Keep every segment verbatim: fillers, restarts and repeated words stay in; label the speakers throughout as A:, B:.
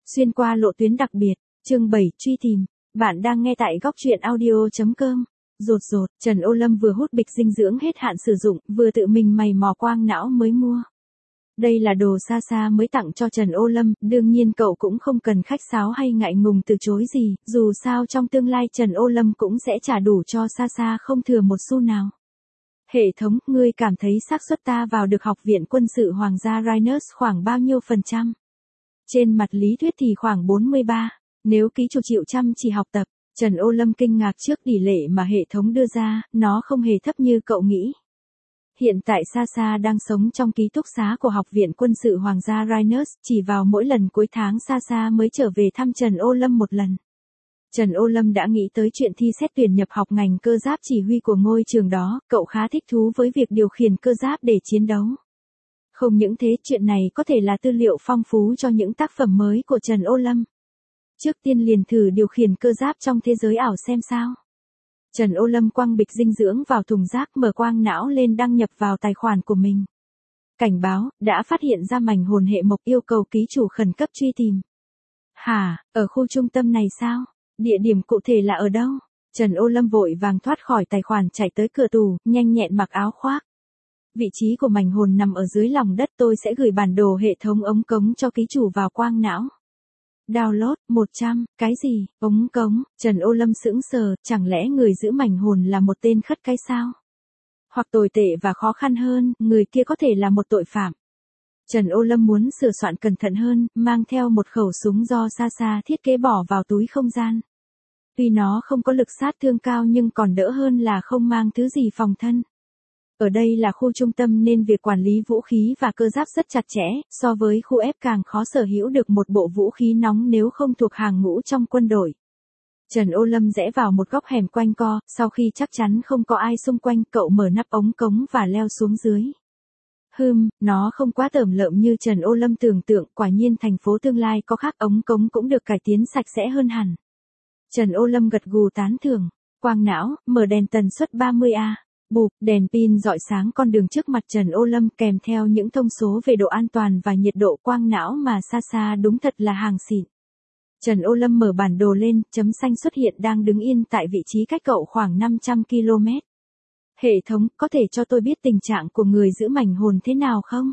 A: Xuyên qua lộ tuyến đặc biệt, chương bảy, truy tìm. Bạn đang nghe tại góc truyện audio chấm com. Rột rột, Trần Ô Lâm vừa hút bịch dinh dưỡng hết hạn sử dụng, vừa tự mình mày mò quang não mới mua. Đây là đồ xa xa mới tặng cho Trần Ô Lâm, đương nhiên cậu cũng không cần khách sáo hay ngại ngùng từ chối gì, dù sao trong tương lai Trần Ô Lâm cũng sẽ trả đủ cho xa xa không thừa một xu nào. Hệ thống, ngươi cảm thấy xác suất ta vào được học viện quân sự Hoàng gia Rhinus khoảng bao nhiêu phần trăm? Trên mặt lý thuyết thì khoảng bốn mươi ba, nếu ký chủ chịu chăm chỉ học tập. Trần Ô Lâm kinh ngạc trước tỷ lệ mà hệ thống đưa ra, nó không hề thấp như cậu nghĩ. Hiện tại Sa Sa đang sống trong ký túc xá của Học viện Quân sự Hoàng gia Rhinus, chỉ vào mỗi lần cuối tháng Sa Sa mới trở về thăm Trần Ô Lâm một lần. Trần Ô Lâm đã nghĩ tới chuyện thi xét tuyển nhập học ngành cơ giáp chỉ huy của ngôi trường đó, cậu khá thích thú với việc điều khiển cơ giáp để chiến đấu. Không những thế, chuyện này có thể là tư liệu phong phú cho những tác phẩm mới của Trần Ô Lâm. Trước tiên liền thử điều khiển cơ giáp trong thế giới ảo xem sao. Trần Ô Lâm quăng bịch dinh dưỡng vào thùng rác, mở quang não lên đăng nhập vào tài khoản của mình. Cảnh báo, đã phát hiện ra mảnh hồn hệ mộc, yêu cầu ký chủ khẩn cấp truy tìm. Hả, ở khu trung tâm này sao? Địa điểm cụ thể là ở đâu? Trần Ô Lâm vội vàng thoát khỏi tài khoản, chạy tới cửa tủ, nhanh nhẹn mặc áo khoác. Vị trí của mảnh hồn nằm ở dưới lòng đất, tôi sẽ gửi bản đồ hệ thống ống cống cho ký chủ vào quang não. Download, một trăm, cái gì, ống cống? Trần Ô Lâm sững sờ, chẳng lẽ người giữ mảnh hồn là một tên khất cái sao? Hoặc tồi tệ và khó khăn hơn, người kia có thể là một tội phạm. Trần Ô Lâm muốn sửa soạn cẩn thận hơn, mang theo một khẩu súng do Sa Sa thiết kế bỏ vào túi không gian. Tuy nó không có lực sát thương cao nhưng còn đỡ hơn là không mang thứ gì phòng thân. Ở đây là khu trung tâm nên việc quản lý vũ khí và cơ giáp rất chặt chẽ, so với khu F càng khó sở hữu được một bộ vũ khí nóng nếu không thuộc hàng ngũ trong quân đội. Trần Ô Lâm rẽ vào một góc hẻm quanh co, sau khi chắc chắn không có ai xung quanh, cậu mở nắp ống cống và leo xuống dưới. Hừm, nó không quá tởm lợm như Trần Ô Lâm tưởng tượng, quả nhiên thành phố tương lai có khác, ống cống cũng được cải tiến sạch sẽ hơn hẳn. Trần Ô Lâm gật gù tán thưởng. Quang não, mở đèn tần suất ba mươi A. Bụp, đèn pin rọi sáng con đường trước mặt Trần Ô Lâm kèm theo những thông số về độ an toàn và nhiệt độ quang não mà Sa Sa đúng thật là hàng xịn. Trần Ô Lâm mở bản đồ lên, chấm xanh xuất hiện đang đứng yên tại vị trí cách cậu khoảng năm trăm ki lô mét. Hệ thống, có thể cho tôi biết tình trạng của người giữ mảnh hồn thế nào không?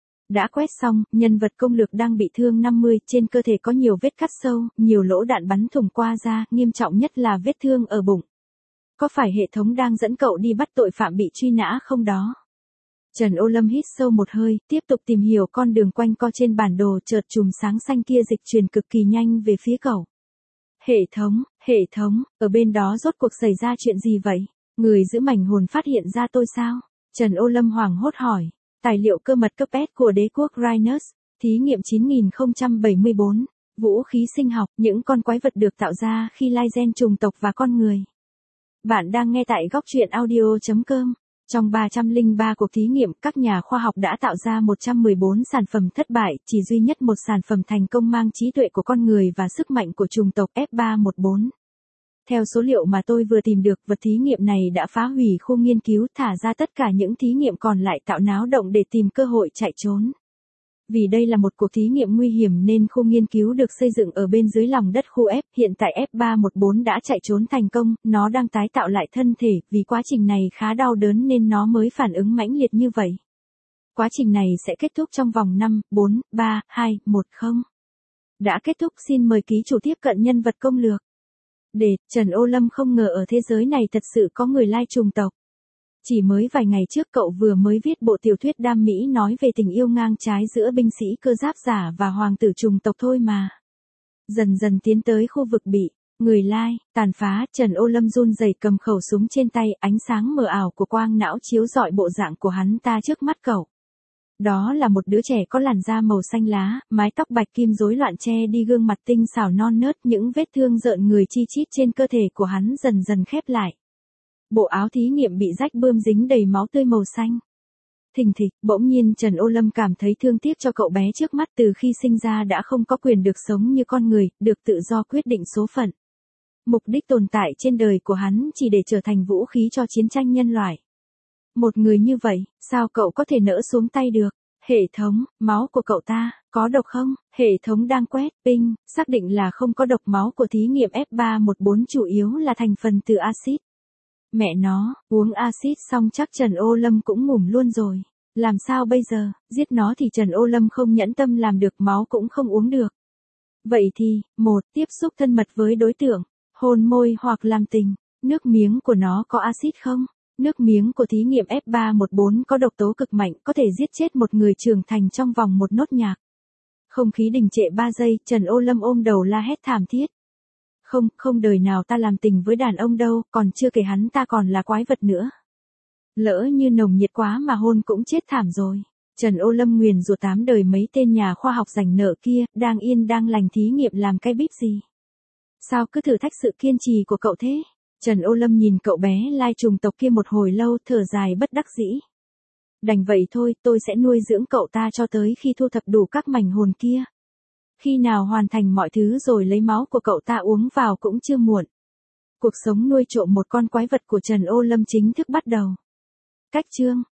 A: Đã quét xong, nhân vật công lược đang bị thương năm mươi, trên cơ thể có nhiều vết cắt sâu, nhiều lỗ đạn bắn thủng qua da, nghiêm trọng nhất là vết thương ở bụng. Có phải hệ thống đang dẫn cậu đi bắt tội phạm bị truy nã không đó? Trần Ô Lâm hít sâu một hơi, tiếp tục tìm hiểu con đường quanh co trên bản đồ, chợt chùm sáng xanh kia dịch chuyển cực kỳ nhanh về phía cậu. Hệ thống, hệ thống, ở bên đó rốt cuộc xảy ra chuyện gì vậy? Người giữ mảnh hồn phát hiện ra tôi sao? Trần Ô Lâm hoảng hốt hỏi. Tài liệu cơ mật cấp S của đế quốc Rhinus, thí nghiệm chín nghìn không trăm bảy mươi bốn, vũ khí sinh học, những con quái vật được tạo ra khi lai gen trùng tộc và con người. Bạn đang nghe tại góc truyện audio chấm com. Trong ba trăm lẻ ba cuộc thí nghiệm, các nhà khoa học đã tạo ra một trăm mười bốn sản phẩm thất bại, chỉ duy nhất một sản phẩm thành công mang trí tuệ của con người và sức mạnh của chủng tộc F ba một bốn. Theo số liệu mà tôi vừa tìm được, vật thí nghiệm này đã phá hủy khu nghiên cứu, thả ra tất cả những thí nghiệm còn lại, tạo náo động để tìm cơ hội chạy trốn. Vì đây là một cuộc thí nghiệm nguy hiểm nên khu nghiên cứu được xây dựng ở bên dưới lòng đất khu F, hiện tại F ba một bốn đã chạy trốn thành công, nó đang tái tạo lại thân thể, vì quá trình này khá đau đớn nên nó mới phản ứng mãnh liệt như vậy. Quá trình này sẽ kết thúc trong vòng năm, bốn, ba, hai, một không. Đã kết thúc, xin mời ký chủ tiếp cận nhân vật công lược. Để, Trần Ô Lâm không ngờ ở thế giới này thật sự có người lai trùng tộc. Chỉ mới vài ngày trước cậu vừa mới viết bộ tiểu thuyết đam mỹ nói về tình yêu ngang trái giữa binh sĩ cơ giáp giả và hoàng tử trùng tộc thôi mà. Dần dần tiến tới khu vực bị người lai tàn phá, Trần Ô Lâm run rẩy cầm khẩu súng trên tay, ánh sáng mờ ảo của quang não chiếu rọi bộ dạng của hắn ta trước mắt cậu. Đó là một đứa trẻ có làn da màu xanh lá, mái tóc bạch kim rối loạn che đi gương mặt tinh xảo non nớt, những vết thương rợn người chi chít trên cơ thể của hắn dần dần khép lại. Bộ áo thí nghiệm bị rách bươm dính đầy máu tươi màu xanh. Thình thịch, bỗng nhiên Trần Ô Lâm cảm thấy thương tiếc cho cậu bé trước mắt, từ khi sinh ra đã không có quyền được sống như con người, được tự do quyết định số phận. Mục đích tồn tại trên đời của hắn chỉ để trở thành vũ khí cho chiến tranh nhân loại. Một người như vậy, sao cậu có thể nỡ xuống tay được? Hệ thống, máu của cậu ta, có độc không? Hệ thống đang quét, ping, xác định là không có độc. Máu của thí nghiệm F ba một bốn chủ yếu là thành phần từ axit. Mẹ nó, uống axit xong chắc Trần Ô Lâm cũng ngủm luôn rồi. Làm sao bây giờ, giết nó thì Trần Ô Lâm không nhẫn tâm làm được, máu cũng không uống được. Vậy thì, một, tiếp xúc thân mật với đối tượng, hôn môi hoặc làm tình. Nước miếng của nó có axit không? Nước miếng của thí nghiệm F ba một bốn có độc tố cực mạnh, có thể giết chết một người trưởng thành trong vòng một nốt nhạc. Không khí đình trệ ba giây, Trần Ô Lâm ôm đầu la hét thảm thiết. Không, không đời nào ta làm tình với đàn ông đâu, còn chưa kể hắn ta còn là quái vật nữa. Lỡ như nồng nhiệt quá mà hôn cũng chết thảm rồi. Trần Ô Lâm nguyền rủa tám đời mấy tên nhà khoa học rảnh nợ kia, đang yên đang lành thí nghiệm làm cái bíp gì. Sao cứ thử thách sự kiên trì của cậu thế? Trần Ô Lâm nhìn cậu bé lai trùng tộc kia một hồi lâu, thở dài bất đắc dĩ. Đành vậy thôi, tôi sẽ nuôi dưỡng cậu ta cho tới khi thu thập đủ các mảnh hồn kia. Khi nào hoàn thành mọi thứ rồi lấy máu của cậu ta uống vào cũng chưa muộn. Cuộc sống nuôi trộm một con quái vật của Trần Ô Lâm chính thức bắt đầu. Cách chương